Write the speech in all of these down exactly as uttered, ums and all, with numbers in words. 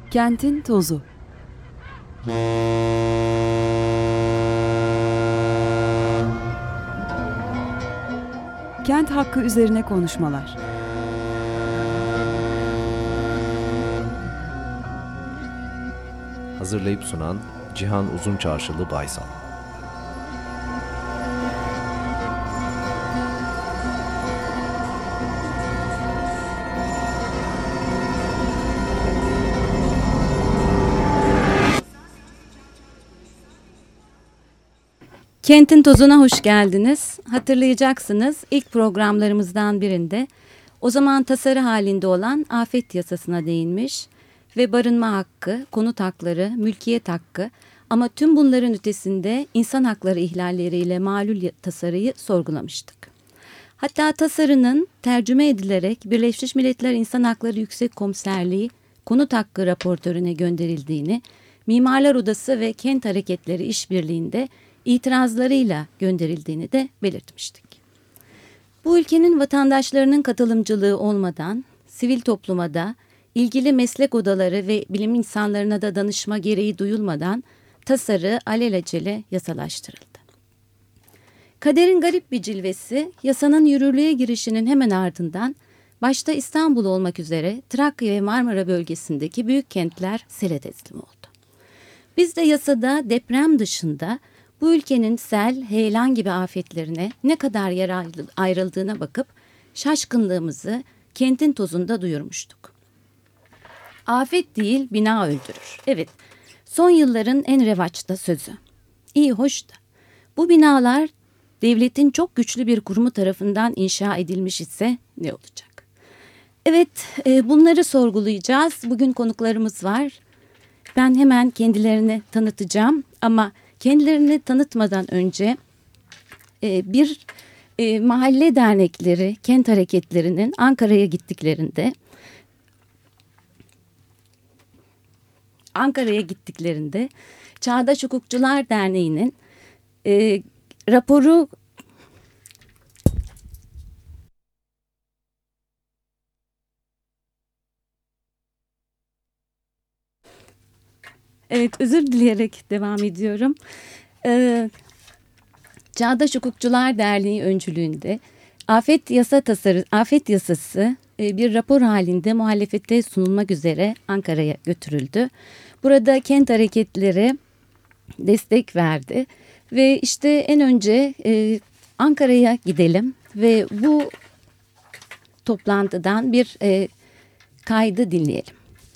Kentin tozu. Kent hakkı üzerine konuşmalar. Hazırlayıp sunan Cihan Uzunçarşılı Baysal. Kentin tozuna hoş geldiniz. Hatırlayacaksınız, ilk programlarımızdan birinde o zaman tasarı halinde olan afet yasasına değinmiş ve barınma hakkı, konut hakları, mülkiyet hakkı ama tüm bunların ötesinde insan hakları ihlalleriyle malul tasarıyı sorgulamıştık. Hatta tasarının tercüme edilerek Birleşmiş Milletler İnsan Hakları Yüksek Komiserliği konut hakkı raportörüne gönderildiğini, Mimarlar Odası ve Kent Hareketleri işbirliğinde itirazlarıyla gönderildiğini de belirtmiştik. Bu ülkenin vatandaşlarının katılımcılığı olmadan, sivil topluma da, ilgili meslek odaları ve bilim insanlarına da danışma gereği duyulmadan tasarı alelacele yasalaştırıldı. Kaderin garip bir cilvesi, yasanın yürürlüğe girişinin hemen ardından, başta İstanbul olmak üzere Trakya ve Marmara bölgesindeki büyük kentler sele teslim oldu. Biz de yasada deprem dışında bu ülkenin sel, heyelan gibi afetlerine ne kadar yer ayrıldığına bakıp şaşkınlığımızı kentin tozunda duyurmuştuk. Afet değil, bina öldürür. Evet, son yılların en revaçta sözü. İyi, hoş da. Bu binalar devletin çok güçlü bir kurumu tarafından inşa edilmiş ise ne olacak? Evet, e, bunları sorgulayacağız. Bugün konuklarımız var. Ben hemen kendilerini tanıtacağım ama kendilerini tanıtmadan önce e, bir e, mahalle dernekleri, kent hareketlerinin Ankara'ya gittiklerinde Ankara'ya gittiklerinde Çağdaş Hukukçular Derneği'nin e, raporu Evet, özür dileyerek devam ediyorum. Ee, Çağdaş Hukukçular Derneği öncülüğünde afet yasa tasarı, afet yasası e, bir rapor halinde muhalefete sunulmak üzere Ankara'ya götürüldü. Burada kent hareketleri destek verdi ve işte en önce e, Ankara'ya gidelim ve bu toplantıdan bir e, kaydı dinleyelim.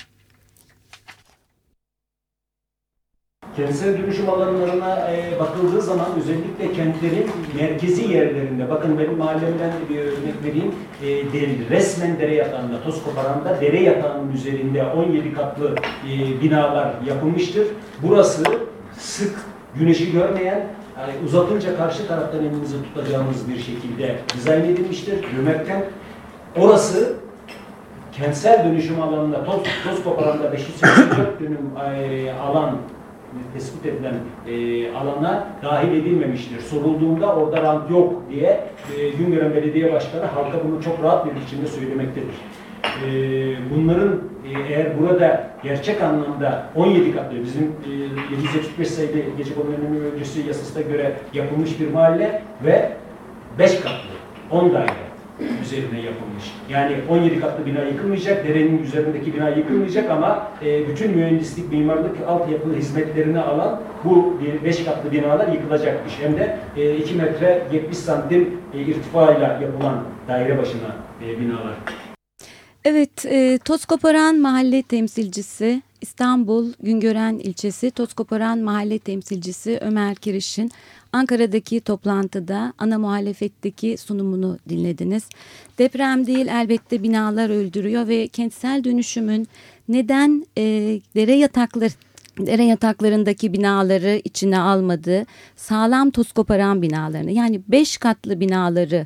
Kentsel dönüşüm alanlarına e, bakıldığı zaman özellikle kentlerin merkezi yerlerinde, bakın benim mahallemden de bir örnek vereyim, e, de, resmen dere yatağında, Tozkoparan'da dere yatağının üzerinde on yedi katlı e, binalar yapılmıştır. Burası sık güneşi görmeyen, yani uzatınca karşı taraftan elinizi tutacağınız bir şekilde dizayn edilmiştir. Cömertken orası kentsel dönüşüm alanında, Toz, Tozkoparan'da beş yüz seksen dört dönüm e, alan tespit edilen e, alana dahil edilmemiştir. Sorulduğunda orada rant yok diye e, Güngören Belediye Başkanı halka bunu çok rahat bir biçimde söylemektedir. E, bunların e, eğer burada gerçek anlamda on yedi katlı, bizim e, yedi yüz yetmiş beş sayılı Gecekondu Önlemi Öncesi yasasına göre yapılmış bir mahalle ve beş katlı, on daire üzerine yapılmış. Yani on yedi katlı bina yıkılmayacak, derenin üzerindeki bina yıkılmayacak ama e, bütün mühendislik, mimarlık, altyapı hizmetlerini alan bu beş katlı binalar yıkılacakmış. Hem de e, iki metre yetmiş santim e, irtifayla yapılan daire başına e, binalar. Evet, e, Tozkoparan Mahalle Temsilcisi, İstanbul Güngören İlçesi Tozkoparan Mahalle Temsilcisi Ömer Kiriş'in Ankara'daki toplantıda ana muhalefetteki sunumunu dinlediniz. Deprem değil, elbette binalar öldürüyor ve kentsel dönüşümün neden e, dere yatakları dere yataklarındaki binaları içine almadığı, sağlam toz koparan binalarını, yani beş katlı binaları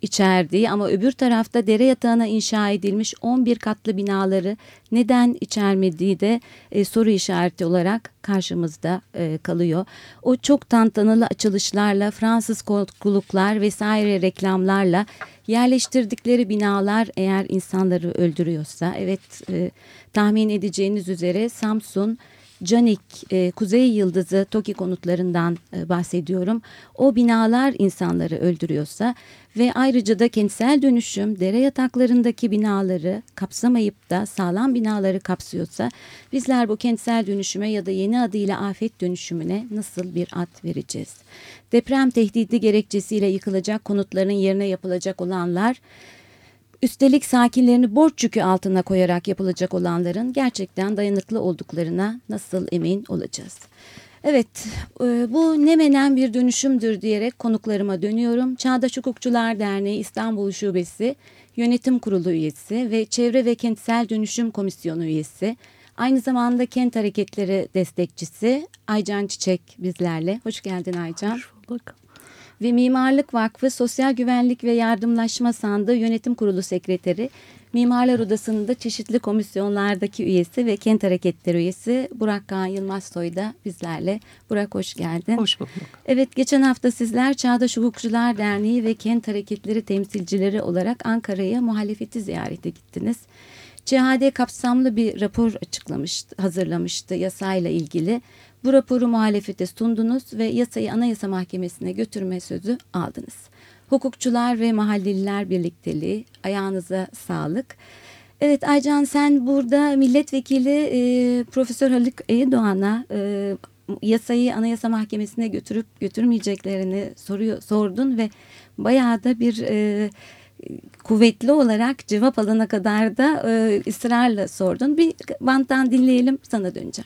içerdiği ama öbür tarafta dere yatağına inşa edilmiş on bir katlı binaları neden içermediği de e, soru işareti olarak karşımızda e, kalıyor. O çok tantanalı açılışlarla, Fransız korkuluklar vesaire reklamlarla yerleştirdikleri binalar eğer insanları öldürüyorsa, evet e, tahmin edeceğiniz üzere Samsun, Canik, e, Kuzey Yıldızı, TOKİ konutlarından e, bahsediyorum. O binalar insanları öldürüyorsa ve ayrıca da kentsel dönüşüm dere yataklarındaki binaları kapsamayıp da sağlam binaları kapsıyorsa bizler bu kentsel dönüşüme ya da yeni adıyla afet dönüşümüne nasıl bir ad vereceğiz? Deprem tehdidi gerekçesiyle yıkılacak konutların yerine yapılacak olanlar, üstelik sakinlerini borç yükü altına koyarak yapılacak olanların gerçekten dayanıklı olduklarına nasıl emin olacağız? Evet, bu ne menen bir dönüşümdür diyerek konuklarıma dönüyorum. Çağdaş Hukukçular Derneği İstanbul Şubesi Yönetim Kurulu üyesi ve Çevre ve Kentsel Dönüşüm Komisyonu üyesi, aynı zamanda Kent Hareketleri destekçisi Aycan Çiçek bizlerle. Hoş geldin Aycan. Hoş bulduk. Ve Mimarlık Vakfı Sosyal Güvenlik ve Yardımlaşma Sandığı Yönetim Kurulu Sekreteri, Mimarlar Odası'nın da çeşitli komisyonlardaki üyesi ve Kent Hareketleri üyesi Burak Kağan Yılmazsoy da bizlerle. Burak hoş geldin. Hoş bulduk. Evet, geçen hafta sizler Çağdaş Hukukçular Derneği ve Kent Hareketleri temsilcileri olarak Ankara'ya muhalefeti ziyarete gittiniz. C H D kapsamlı bir rapor açıklamıştı, hazırlamıştı yasayla ilgili. Bu raporu muhalefete sundunuz ve yasayı Anayasa Mahkemesi'ne götürme sözü aldınız. Hukukçular ve Mahalleliler Birlikteliği, ayağınıza sağlık. Evet Aycan, sen burada milletvekili e, Profesör Haluk Eydoğan'a e, yasayı Anayasa Mahkemesi'ne götürüp götürmeyeceklerini soruyor, sordun ve bayağı da bir e, kuvvetli olarak cevap alana kadar da e, ısrarla sordun. Bir banttan dinleyelim, sana döneceğim.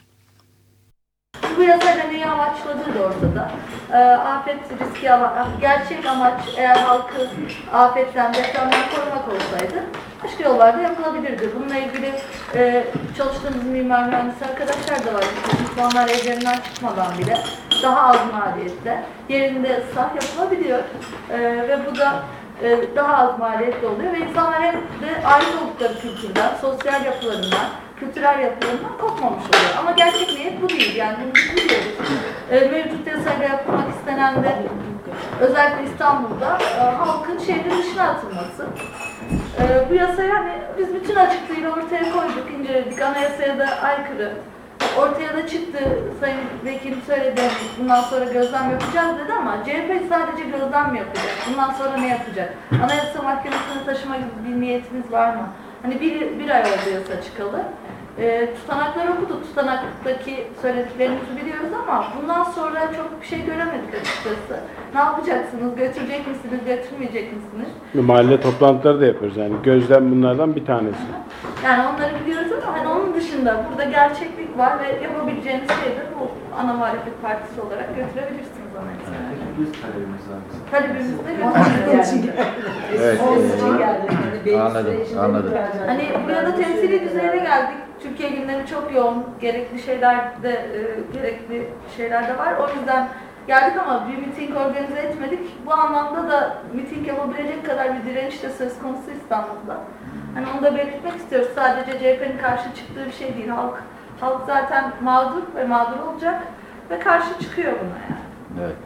Bu yasa neyi amaçladığı da ortada. E, afet riski ama gerçek amaç eğer halkı afetten, depremden korumak olsaydı başka yollarda yapılabilirdi. Bununla ilgili e, çalıştığımız mimar mühendisi arkadaşlar da var. İnsanlar evlerinden çıkmadan bile daha az maliyette yerinde ıslah yapılabiliyor. E, ve bu da e, daha az maliyetli oluyor ve insanlar hem de ait oldukları kültürden, sosyal yapılarından, kültürel yapılarından kopmamış oluyor. Ama gerçek niyet bu değil. Yani bunu biz biliyoruz. E, mevcut yasayla yapılmak istenen de özellikle İstanbul'da e, halkın şehrin dışına atılması. E, bu yasayı hani biz bütün açıklığıyla ortaya koyduk, inceledik. Anayasaya da aykırı. Ortaya da çıktı, Sayın Vekilim söyledi, bundan sonra gözlem yapacağız dedi ama C H P sadece gözlem mi yapacak? Bundan sonra ne yapacak? Anayasa Mahkemesi'ne taşıma gibi bir niyetiniz var mı? Hani bir, bir ay oldu yasa çıkalı. E, tutanakları okuduk, tutanaktaki söylediklerinizi biliyoruz ama bundan sonra çok bir şey göremedik açıkçası. Ne yapacaksınız? Götürecek misiniz? Götürmeyecek misiniz? Mahalle toplantıları da yapıyoruz yani. Gözlem bunlardan bir tanesi. Yani onları biliyoruz ama hani onun dışında burada gerçeklik var ve yapabileceğiniz şey de bu ana muhalefet partisi olarak götürebilirsiniz anayasaya. Biz talebimiz var. Talebimiz de götürebilirsiniz. Evet. Ee, anladım, anladım. Hani buraya da temsili düzeyine geldik. Türkiye gündemi çok yoğun. Gerekli şeyler de e, gerekli şeyler de var. O yüzden geldik ama bir miting organize etmedik. Bu anlamda da miting yapabilecek kadar bir direniş de söz konusu İstanbul'da. Hani onu da belirtmek istiyoruz. Sadece C H P'nin karşı çıktığı bir şey değil. Halk halk zaten mağdur ve mağdur olacak ve karşı çıkıyor buna yani. Evet.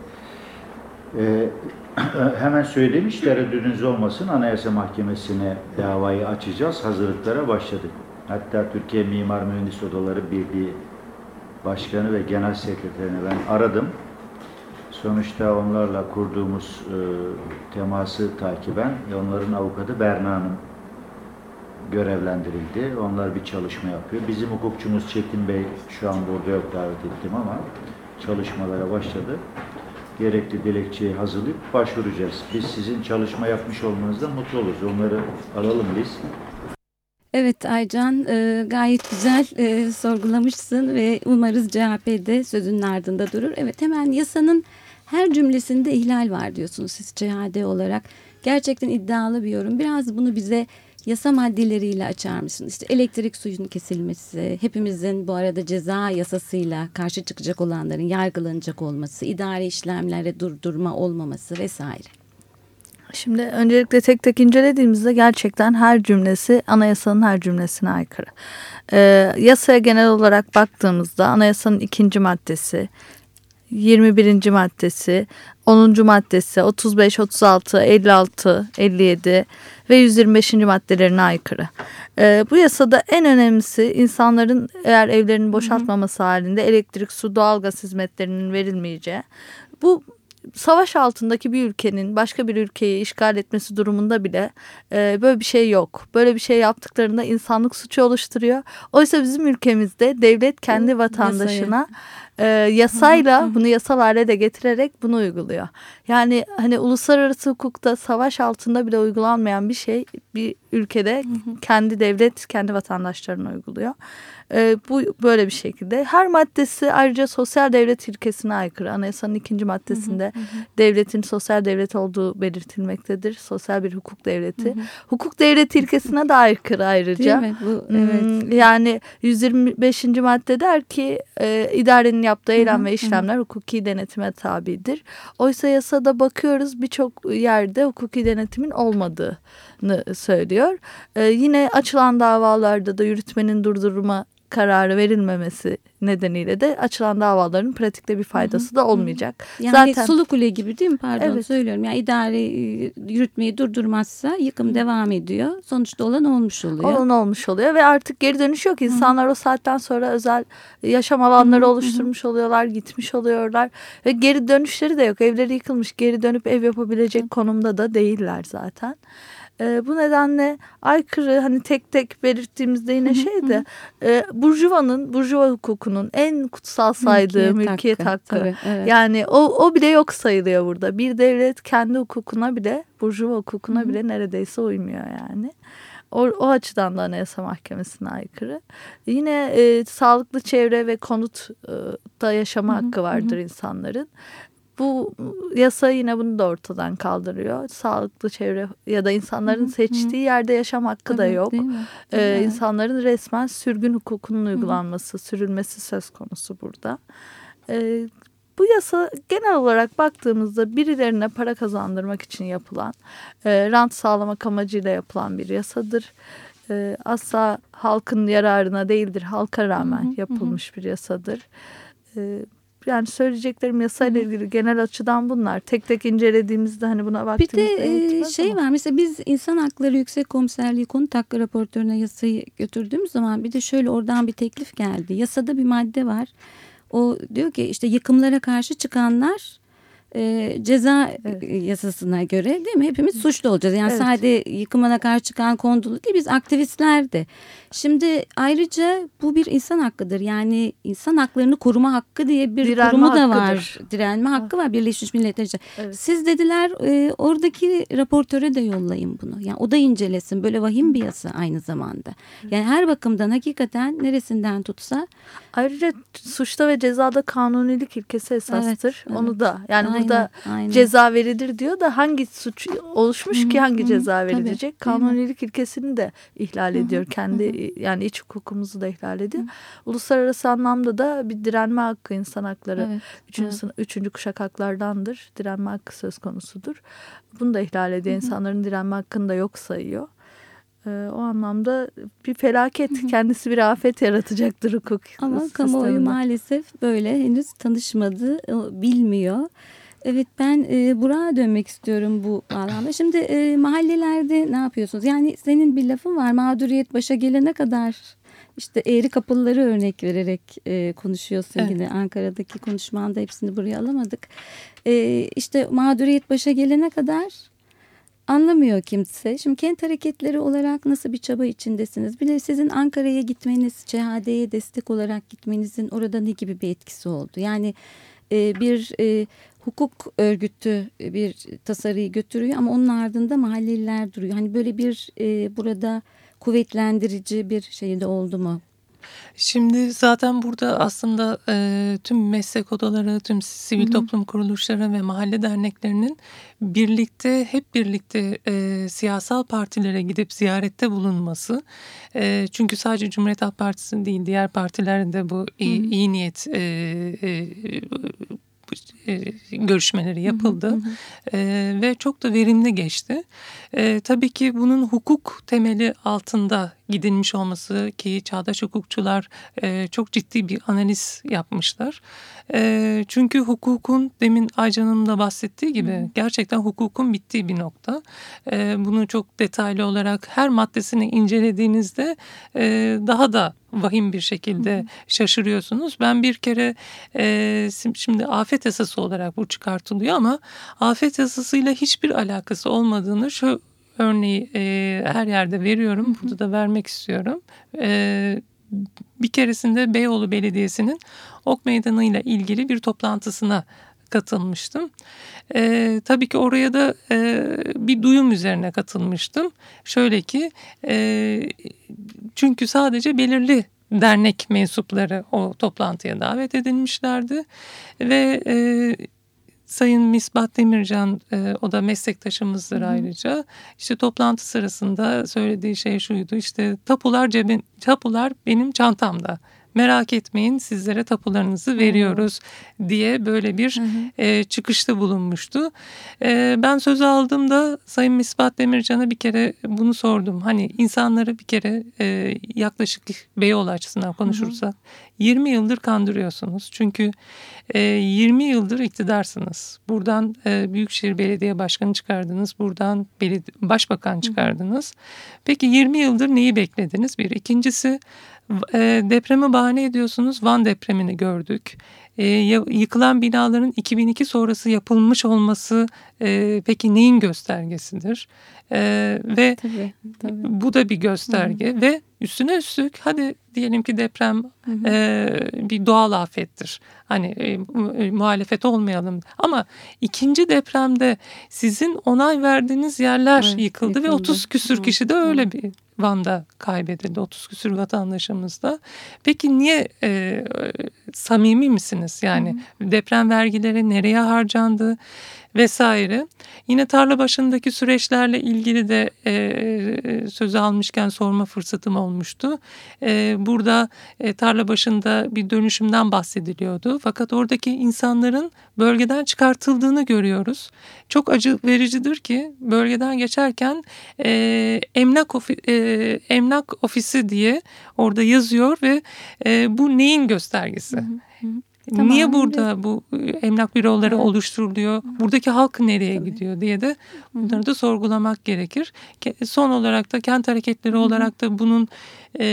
Ee, hemen söyleyeyim, hiç tereddüdünüz olmasın. Anayasa Mahkemesi'ne davayı açacağız. Hazırlıklara başladık. Hatta Türkiye Mimar Mühendis Odaları Birliği Başkanı ve Genel Sekreterini ben aradım. Sonuçta onlarla kurduğumuz e, teması takiben onların avukatı Berna Hanım görevlendirildi. Onlar bir çalışma yapıyor. Bizim hukukçumuz Çetin Bey şu an burada yok, davet ettim ama çalışmalara başladı. Gerekli dilekçeyi hazırlayıp başvuracağız. Biz sizin çalışma yapmış olmanızdan mutlu oluruz. Onları alalım biz. Evet Aycan, e, gayet güzel e, sorgulamışsın ve umarız C H P'de sözünün ardında durur. Evet, hemen yasanın her cümlesinde ihlal var diyorsunuz siz C H D olarak. Gerçekten iddialı bir yorum. Biraz bunu bize yasa maddeleriyle açar mısınız? İşte elektrik suyun kesilmesi, hepimizin bu arada ceza yasasıyla karşı çıkacak olanların yargılanacak olması, idari işlemlere durdurma olmaması vesaire. Şimdi öncelikle tek tek incelediğimizde gerçekten her cümlesi anayasanın her cümlesine aykırı. Ee, yasaya genel olarak baktığımızda anayasanın ikinci maddesi, yirmi birinci maddesi, onuncu maddesi, otuz beş, otuz altı, elli altı, elli yedi ve yüz yirmi beşinci maddelerine aykırı. Ee, bu yasada en önemlisi insanların eğer evlerinin boşaltmaması halinde elektrik, su, doğalgaz hizmetlerinin verilmeyeceği. Bu savaş altındaki bir ülkenin başka bir ülkeyi işgal etmesi durumunda bile e, böyle bir şey yok. Böyle bir şey yaptıklarında insanlık suçu oluşturuyor. Oysa bizim ülkemizde devlet kendi vatandaşına e, yasayla bunu yasal hale de getirerek bunu uyguluyor. Yani hani uluslararası hukukta savaş altında bile uygulanmayan bir şey bir ülkede kendi devlet kendi vatandaşlarına uyguluyor. E, bu böyle bir şekilde. Her maddesi ayrıca sosyal devlet ilkesine aykırı. Anayasanın ikinci maddesinde hı hı hı. devletin sosyal devlet olduğu belirtilmektedir. Sosyal bir hukuk devleti. Hı hı. Hukuk devleti ilkesine de aykırı ayrıca. Değil mi? Bu, evet. Yani yüz yirmi beşinci madde der ki e, idarenin yaptığı eylem hı hı. ve işlemler hı. hukuki denetime tabidir. Oysa yasada bakıyoruz birçok yerde hukuki denetimin olmadığını söylüyor. E, yine açılan davalarda da yürütmenin durdurma kararı verilmemesi nedeniyle de açılan davaların pratikte bir faydası hı hı. da olmayacak. Yani Zaten, Sulu Kule gibi değil mi? Pardon evet. söylüyorum. Yani idare yürütmeyi durdurmazsa yıkım hı. devam ediyor. Sonuçta olan olmuş oluyor. Olan olmuş oluyor ve artık geri dönüş yok. İnsanlar hı. o saatten sonra özel yaşam alanları hı hı. oluşturmuş oluyorlar, gitmiş oluyorlar ve geri dönüşleri de yok. Evleri yıkılmış, geri dönüp ev yapabilecek hı. konumda da değiller zaten. E, bu nedenle aykırı hani tek tek belirttiğimizde yine şeydi e, burjuvanın, burjuva hukukunun en kutsal saydığı mülkiyet, mülkiyet hakkı. hakkı. Tabii, evet. Yani o, o bile yok sayılıyor burada. Bir devlet kendi hukukuna bile, burjuva hukukuna Hı-hı. bile neredeyse uymuyor yani. O, o açıdan da Anayasa Mahkemesi'ne aykırı. Yine e, sağlıklı çevre ve konutta yaşama Hı-hı. hakkı vardır Hı-hı. insanların. Bu yasa yine bunu da ortadan kaldırıyor. Sağlıklı çevre ya da insanların hı hı. seçtiği yerde yaşam hakkı Tabii, da yok. Ee, evet. İnsanların resmen sürgün hukukunun uygulanması, hı hı. sürülmesi söz konusu burada. Ee, bu yasa genel olarak baktığımızda birilerine para kazandırmak için yapılan, e, rant sağlamak amacıyla yapılan bir yasadır. E, asla halkın yararına değildir, halka rağmen hı hı. yapılmış hı hı. bir yasadır. Evet. Yani söyleyeceklerim yasayla ilgili genel açıdan bunlar. Tek tek incelediğimizde hani buna baktığımızda... Bir de şey ama. var mesela biz İnsan Hakları Yüksek Komiserliği Konut Hakkı Raportörüne yasayı götürdüğümüz zaman bir de şöyle oradan bir teklif geldi. Yasada bir madde var. O diyor ki işte yıkımlara karşı çıkanlar e, ceza evet. yasasına göre değil mi? Hepimiz suçlu olacağız. Yani evet. sadece yıkımına karşı çıkan kondulu değil biz aktivistler de. Şimdi ayrıca bu bir insan hakkıdır. Yani insan haklarını koruma hakkı diye bir Direnme kurumu da var. Hakkıdır. Direnme hakkı var Birleşmiş Milletler. Evet. Siz dediler e, oradaki raportöre de yollayın bunu. Yani o da incelesin. Böyle vahim bir yasa aynı zamanda. Yani her bakımdan hakikaten neresinden tutsa. Ayrıca suçta ve cezada kanunilik ilkesi esastır. Evet, Onu evet. da yani aynen, burada aynen. ceza verilir diyor da hangi suç oluşmuş hı, ki hangi hı, ceza verilecek? Tabii, kanunilik ilkesini de ihlal ediyor. Hı, Kendi hı. yani iç hukukumuzu da ihlal ediyor. Hı. Uluslararası anlamda da bir direnme hakkı insan hakları. Evet, üçüncü, evet. üçüncü kuşak haklardandır. Direnme hakkı söz konusudur. Bunu da ihlal ediyor. Hı. İnsanların direnme hakkını da yok sayıyor. Ee, o anlamda bir felaket, kendisi bir afet yaratacaktır hukuk. Ama kamuoyu maalesef böyle henüz tanışmadı, bilmiyor. Evet ben e, Burak'a dönmek istiyorum bu bağlamda. Şimdi e, mahallelerde ne yapıyorsunuz? Yani senin bir lafın var, mağduriyet başa gelene kadar işte eğri kapıları örnek vererek e, konuşuyorsun evet. yine. Ankara'daki konuşmanda hepsini buraya alamadık. E, işte mağduriyet başa gelene kadar anlamıyor kimse. Şimdi kent hareketleri olarak nasıl bir çaba içindesiniz? Bir de sizin Ankara'ya gitmeniz, C H D'ye destek olarak gitmenizin orada ne gibi bir etkisi oldu? Yani e, bir e, hukuk örgütü bir tasarıyı götürüyor ama onun ardında mahalleliler duruyor. Hani böyle bir e, burada kuvvetlendirici bir şey de oldu mu? Şimdi zaten burada aslında e, tüm meslek odaları, tüm sivil Hı-hı. toplum kuruluşları ve mahalle derneklerinin birlikte, hep birlikte e, siyasal partilere gidip ziyarette bulunması. E, çünkü sadece Cumhuriyet Halk Partisi'nin değil, diğer partilerin de bu iyi, iyi niyet e, e, e, görüşmeleri yapıldı. Hı hı hı. E, ve çok da verimli geçti. E, tabii ki bunun hukuk temeli altında gidilmiş olması, ki çağdaş hukukçular e, çok ciddi bir analiz yapmışlar. E, çünkü hukukun, demin Aycan Hanım da bahsettiği gibi, hı hı, gerçekten hukukun bittiği bir nokta. E, bunu çok detaylı olarak her maddesini incelediğinizde e, daha da vahim bir şekilde, hı hı, şaşırıyorsunuz. Ben bir kere e, şimdi afet yasası olarak bu çıkartılıyor ama afet yasasıyla hiçbir alakası olmadığını şu örneği e, her yerde veriyorum. Hı hı. Burada da vermek istiyorum. E, bir keresinde Beyoğlu Belediyesi'nin Ok Meydanı ile ilgili bir toplantısına katılmıştım. E, tabii ki oraya da e, bir duyum üzerine katılmıştım. Şöyle ki e, çünkü sadece belirli dernek mensupları o toplantıya davet edilmişlerdi ve e, Sayın Misbah Demircan, e, o da meslektaşımızdır, hı hı, ayrıca. İşte toplantı sırasında söylediği şey şuydu: işte tapular cebin, tapular benim çantamda. Merak etmeyin, sizlere tapularınızı veriyoruz, hı, diye böyle bir, hı hı, e, çıkışta bulunmuştu. E, ben söz aldığımda Sayın Misbah Demircan'a bir kere bunu sordum. Hani insanları bir kere e, yaklaşık Beyoğlu açısından konuşursak, hı hı, yirmi yıldır kandırıyorsunuz. Çünkü e, yirmi yıldır iktidarsınız. Buradan e, Büyükşehir Belediye Başkanı çıkardınız. Buradan belediye, Başbakan çıkardınız. Hı hı. Peki yirmi yıldır neyi beklediniz? Bir. İkincisi, E, depremi bahane ediyorsunuz. Van depremini gördük. E, yıkılan binaların iki bin iki sonrası yapılmış olması e, peki neyin göstergesidir? E, ve tabii, tabii. bu da bir gösterge, hı-hı, ve üstüne üstlük hadi diyelim ki deprem e, bir doğal afettir. Hani e, muhalefet olmayalım. Ama ikinci depremde sizin onay verdiğiniz yerler, evet, yıkıldı, yıkıldı ve otuz küsür, hı, kişi de öyle, hı, bir Van'da kaybedildi. otuz küsür vatandaşımız da. Peki niye e, samimi misiniz? Yani, hı, deprem vergileri nereye harcandı vesaire. Yine tarla başındaki süreçlerle ilgili de e, sözü almışken sorma fırsatım olmuştu. E, burada e, tarla başında bir dönüşümden bahsediliyordu. Fakat oradaki insanların bölgeden çıkartıldığını görüyoruz. Çok acı vericidir ki bölgeden geçerken e, emlak, ofi, e, emlak ofisi diye orada yazıyor ve e, bu neyin göstergesi? Hı hı. Tamam, niye burada evet, bu emlak büroları, evet, oluşturuluyor? Buradaki halk nereye, tabii, gidiyor diye de bunları da sorgulamak gerekir. Son olarak da kent hareketleri, hı hı, olarak da bunun e,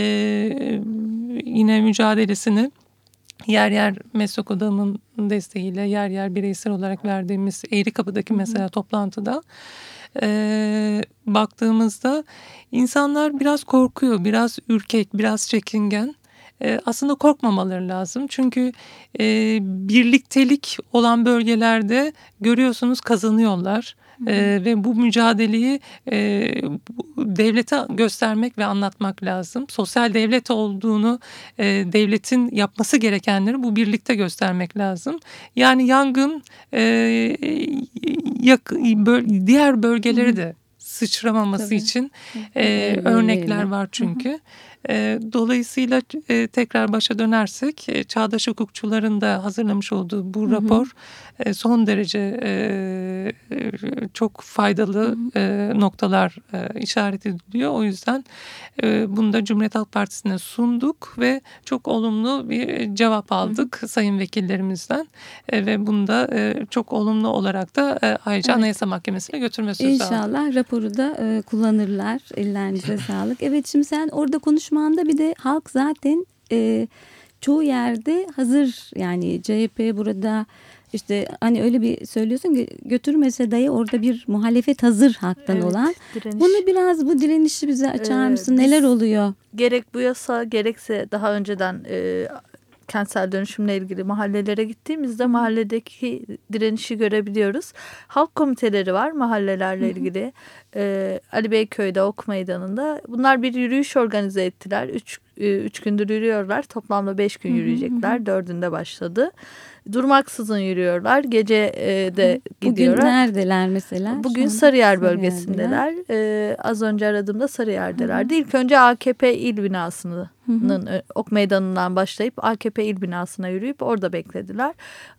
yine mücadelesini yer yer meslek odamın desteğiyle, yer yer bireysel olarak verdiğimiz Eğrikapı'daki, hı hı, mesela toplantıda e, baktığımızda insanlar biraz korkuyor, biraz ürkek, biraz çekingen. Aslında korkmamaları lazım. Çünkü e, birliktelik olan bölgelerde görüyorsunuz kazanıyorlar. E, ve bu mücadeleyi e, devlete göstermek ve anlatmak lazım. Sosyal devlet olduğunu, e, devletin yapması gerekenleri bu birlikte göstermek lazım. Yani yangın e, yak, böl, diğer bölgeleri de sıçramaması, tabii, için e, örnekler var çünkü. Hı hı. E, dolayısıyla e, tekrar başa dönersek e, çağdaş hukukçuların da hazırlamış olduğu bu, hı hı, rapor e, son derece e, e, çok faydalı, hı hı, e, noktalar e, işaret ediliyor. O yüzden e, bunu da Cumhuriyet Halk Partisi'ne sunduk ve çok olumlu bir cevap aldık, hı hı, sayın vekillerimizden e, ve bunu da e, çok olumlu olarak da e, ayrıca, evet, Anayasa Mahkemesi'ne götürme sözü aldık. İnşallah raporu da e, kullanırlar. Ellerinize sağlık. Evet, şimdi sen orada konuşmanda bir de halk zaten e, çoğu yerde hazır, yani C H P burada işte hani öyle bir söylüyorsun ki götürmese dahi orada bir muhalefet hazır halktan, evet, olan. Direniş. Bunu biraz, bu direnişi bize açar mısın? Ee, Neler oluyor? Gerek bu yasa gerekse daha önceden e, kentsel dönüşümle ilgili mahallelere gittiğimizde mahalledeki direnişi görebiliyoruz. Halk komiteleri var mahallelerle, hı hı, ilgili. Ee, Ali Beyköy'de, Ok Meydanı'nda. Bunlar bir yürüyüş organize ettiler. Üç, üç gündür yürüyorlar. Toplamda beş gün, hı hı, yürüyecekler. Hı hı. Dördünde başladı. Durmaksızın yürüyorlar. Gece e, de Bugün gidiyorlar. Bugün neredeler mesela? Bugün Sarıyer bölgesindeler. Ee, az önce aradığımda Sarıyer'delerdi. İlk önce A K P il binasını hı. Ok Meydanı'ndan başlayıp A K P il binasına yürüyüp orada beklediler.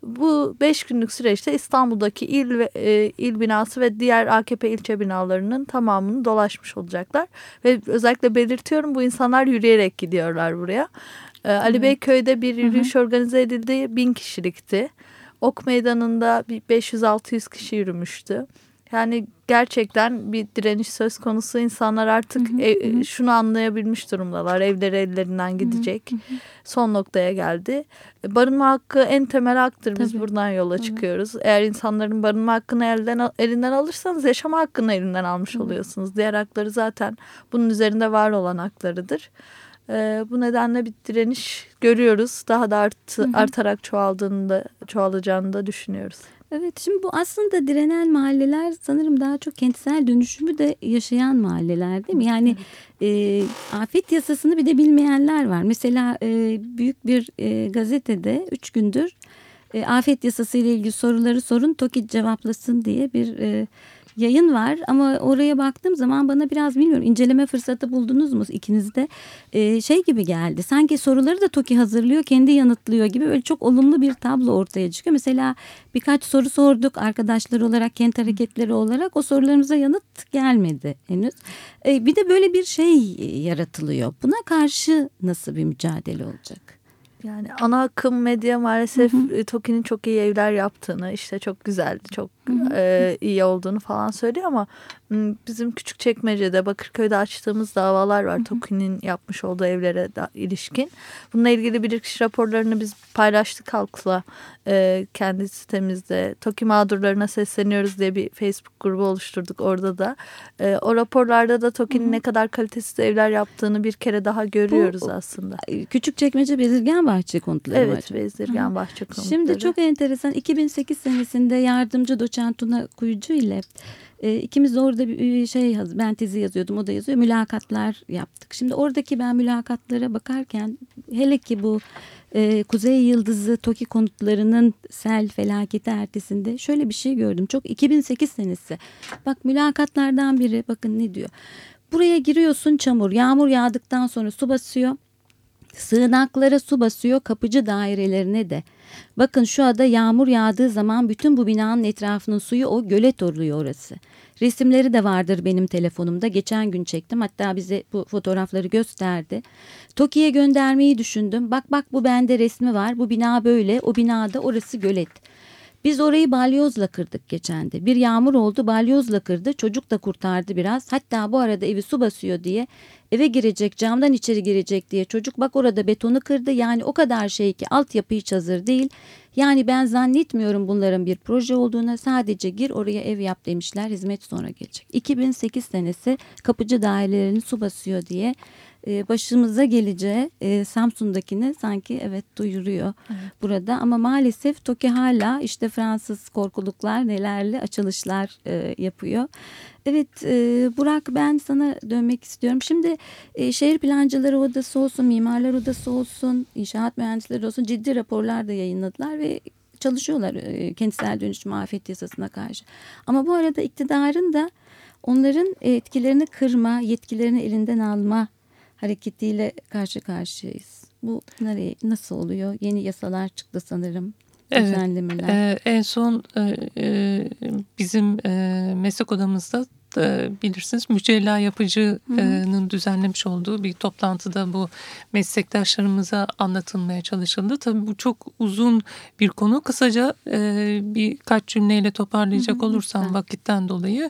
Bu beş günlük süreçte İstanbul'daki il ve e, il binası ve diğer A K P ilçe binalarının tamamını dolaşmış olacaklar. Ve özellikle belirtiyorum, bu insanlar yürüyerek gidiyorlar buraya. E, Ali Beyköy'de bir yürüyüş hı hı. organize edildi, bin kişilikti. Ok Meydanı'nda bir beş yüz altı yüz kişi yürümüştü. Yani gerçekten bir direniş söz konusu. İnsanlar artık hı hı, ev, hı. şunu anlayabilmiş durumdalar. Evleri ellerinden gidecek. Hı hı. Son noktaya geldi. Barınma hakkı en temel haktır. Biz Tabii. buradan yola Tabii. çıkıyoruz. Eğer insanların barınma hakkını elden, elinden alırsanız yaşama hakkını elinden almış hı. oluyorsunuz. Diğer hakları zaten bunun üzerinde var olan haklarıdır. Ee, bu nedenle bir direniş görüyoruz. Daha da art, hı hı. artarak çoğaldığını da, çoğalacağını da düşünüyoruz. Evet, şimdi bu aslında direnen mahalleler sanırım daha çok kentsel dönüşümü de yaşayan mahalleler değil mi? Yani evet. e, afet yasasını bir de bilmeyenler var. Mesela e, büyük bir e, gazetede üç gündür e, afet yasası ile ilgili soruları sorun, TOKİ cevaplasın diye bir e, yayın var. Ama oraya baktığım zaman bana biraz bilmiyorum, inceleme fırsatı buldunuz mu ikiniz de? Ee, şey gibi geldi. Sanki soruları da TOKİ hazırlıyor, kendi yanıtlıyor gibi, böyle çok olumlu bir tablo ortaya çıkıyor. Mesela birkaç soru sorduk arkadaşlar olarak, kent hareketleri olarak. O sorularımıza yanıt gelmedi henüz. Ee, bir de böyle bir şey yaratılıyor. Buna karşı nasıl bir mücadele olacak? Yani ana akım medya maalesef TOKİ'nin çok iyi evler yaptığını, işte çok güzeldi, çok hı hı. E, iyi olduğunu falan söylüyor ama bizim Küçükçekmece'de, Bakırköy'de açtığımız davalar var TOKİ'nin yapmış olduğu evlere da ilişkin. Bununla ilgili bilirkişi raporlarını biz paylaştık halkla e, kendi sitemizde. TOKİ mağdurlarına sesleniyoruz diye bir Facebook grubu oluşturduk orada da. E, o raporlarda da TOKİ'nin ne kadar kalitesiz evler yaptığını bir kere daha görüyoruz Bu, aslında. Küçükçekmece Bezirgen Bahçe konutları. Evet, Bezirgen Bahçe konutları. Şimdi çok enteresan, iki bin sekiz senesinde yardımcı doçent Tuna Kuyucu ile e, ikimiz de orada bir şey, ben tezi yazıyordum, o da yazıyor, mülakatlar yaptık. Şimdi oradaki ben mülakatlara bakarken, hele ki bu e, Kuzey Yıldızı TOKİ konutlarının sel felaketi ertesinde şöyle bir şey gördüm. Çok iki bin sekiz senesi. Bak, mülakatlardan biri, bakın ne diyor. Buraya giriyorsun, çamur, yağmur yağdıktan sonra su basıyor. Sığınaklara su basıyor, kapıcı dairelerine de. Bakın şu anda yağmur yağdığı zaman bütün bu binanın etrafının suyu o gölet oluyor orası. Resimleri de vardır benim telefonumda. Geçen gün çektim. Hatta bize bu fotoğrafları gösterdi. TOKİ'ye göndermeyi düşündüm. Bak bak, bu bende resmi var. Bu bina böyle, o binada orası gölet. Biz orayı balyozla kırdık geçen de. Bir yağmur oldu, balyozla kırdı. Çocuk da kurtardı biraz. Hatta bu arada evi su basıyor diye, eve girecek, camdan içeri girecek diye çocuk bak orada betonu kırdı. Yani o kadar şey ki altyapı hiç hazır değil. Yani ben zannetmiyorum bunların bir proje olduğuna. Sadece gir oraya, ev yap demişler. Hizmet sonra gelecek. iki bin sekiz senesi kapıcı dairelerini su basıyor diye başımıza geleceği e, Samsun'dakini sanki evet duyuruyor evet. burada. Ama maalesef TOKİ hala işte Fransız korkuluklar nelerle açılışlar e, yapıyor. Evet e, Burak, ben sana dönmek istiyorum. Şimdi e, şehir plancıları odası olsun, mimarlar odası olsun, inşaat mühendisleri olsun ciddi raporlar da yayınladılar ve çalışıyorlar e, kentsel dönüşüm afet yasasına karşı. Ama bu arada iktidarın da onların etkilerini kırma, yetkilerini elinden alma hareketiyle karşı karşıyayız. Bu nereye, nasıl oluyor? Yeni yasalar çıktı sanırım. Evet, düzenlemeler. E, en son e, e, bizim e, meslek odamızda e, bilirsiniz Mücella Yapıcı'nın düzenlemiş olduğu bir toplantıda bu meslektaşlarımıza anlatılmaya çalışıldı. Tabii bu çok uzun bir konu. Kısaca e, birkaç cümleyle toparlayacak hı hı, olursam lütfen. Vakitten dolayı.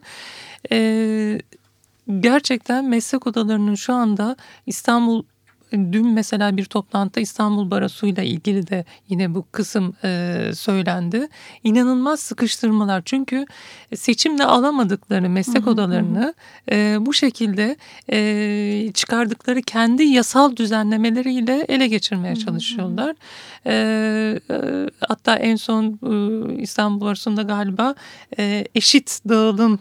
Evet. Gerçekten meslek odalarının şu anda İstanbul, dün mesela bir toplantıda İstanbul Barosu'yla ilgili de yine bu kısım e, söylendi. İnanılmaz sıkıştırmalar, çünkü seçimle alamadıkları meslek hı hı, odalarını e, bu şekilde e, çıkardıkları kendi yasal düzenlemeleriyle ele geçirmeye çalışıyorlar. E, e, hatta en son e, İstanbul Barosu'nda galiba e, eşit dağılım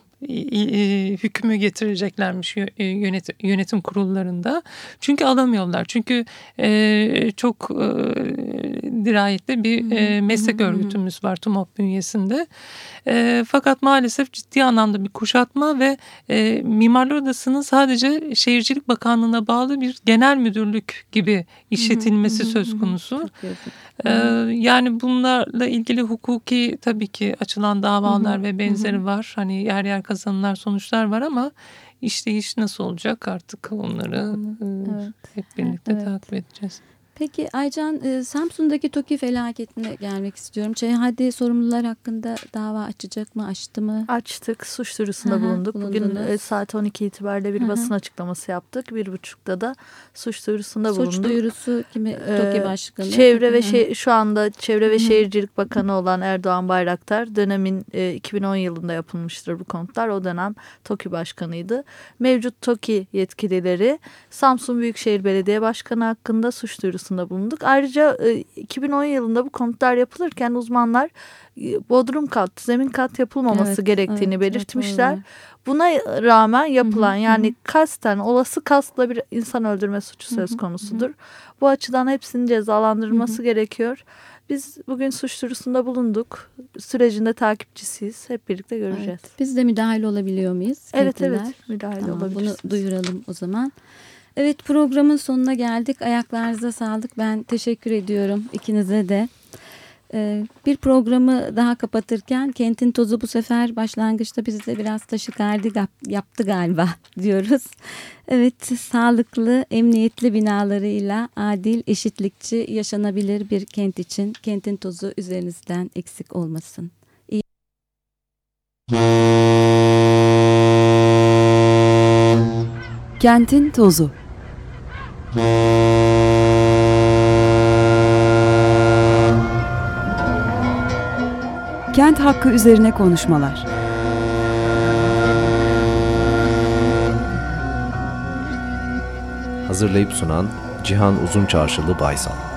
hükmü getireceklermiş yönetim, yönetim kurullarında. Çünkü alamıyorlar. Çünkü e, çok e, dirayetli bir e, meslek örgütümüz var TUMOP bünyesinde. E, fakat maalesef ciddi anlamda bir kuşatma ve e, Mimarlar Odası'nın sadece Şehircilik Bakanlığı'na bağlı bir genel müdürlük gibi işletilmesi söz konusu. E, yani bunlarla ilgili hukuki tabii ki açılan davalar ve benzeri var. Hani yer yer kazanılan sonuçlar var ama işleyiş nasıl olacak artık onları evet. hep birlikte evet. takip edeceğiz. Peki Aycan, e, Samsun'daki TOKİ felaketine gelmek istiyorum. Ç H D sorumlular hakkında dava açacak mı, açtı mı? Açtık, suç duyurusunda Aha, bulunduk. Bugün e, saat on iki itibariyle bir Aha. basın açıklaması yaptık. Bir buçukta da suç duyurusunda bulunduk. Suç duyurusu kimi? TOKİ Başkanı. Çevre Aha. ve şey, şu anda Çevre ve Şehircilik Bakanı olan Erdoğan Bayraktar, dönemin e, iki bin on yılında yapılmıştır bu konutlar. O dönem TOKİ Başkanıydı. Mevcut TOKİ yetkilileri Samsun Büyükşehir Belediye Başkanı hakkında suç duyurusunda bulunduk. Ayrıca iki bin on yılında bu konutlar yapılırken uzmanlar bodrum kat, zemin kat yapılmaması evet, gerektiğini evet, belirtmişler. Evet, buna rağmen yapılan hı hı, yani kasten, olası kastla bir insan öldürme suçu söz konusudur. Hı hı. Bu açıdan hepsinin cezalandırılması hı hı. gerekiyor. Biz bugün suç duyurusunda bulunduk. Sürecinde takipçisiyiz. Hep birlikte göreceğiz. Evet, biz de müdahil olabiliyor muyuz? Evet Kendiler. evet müdahil tamam, olabilirsiniz. Bunu duyuralım o zaman. Evet, programın sonuna geldik. Ayaklarınıza sağlık. Ben teşekkür ediyorum ikinize de. Ee, bir programı daha kapatırken kentin tozu bu sefer başlangıçta bize biraz taşikardi yaptı galiba diyoruz. Evet, sağlıklı, emniyetli binalarıyla adil, eşitlikçi, yaşanabilir bir kent için kentin tozu üzerinizden eksik olmasın. İyi. Kentin tozu. Kent hakkı üzerine konuşmalar. Hazırlayıp sunan Cihan Uzunçarşılı Baysal.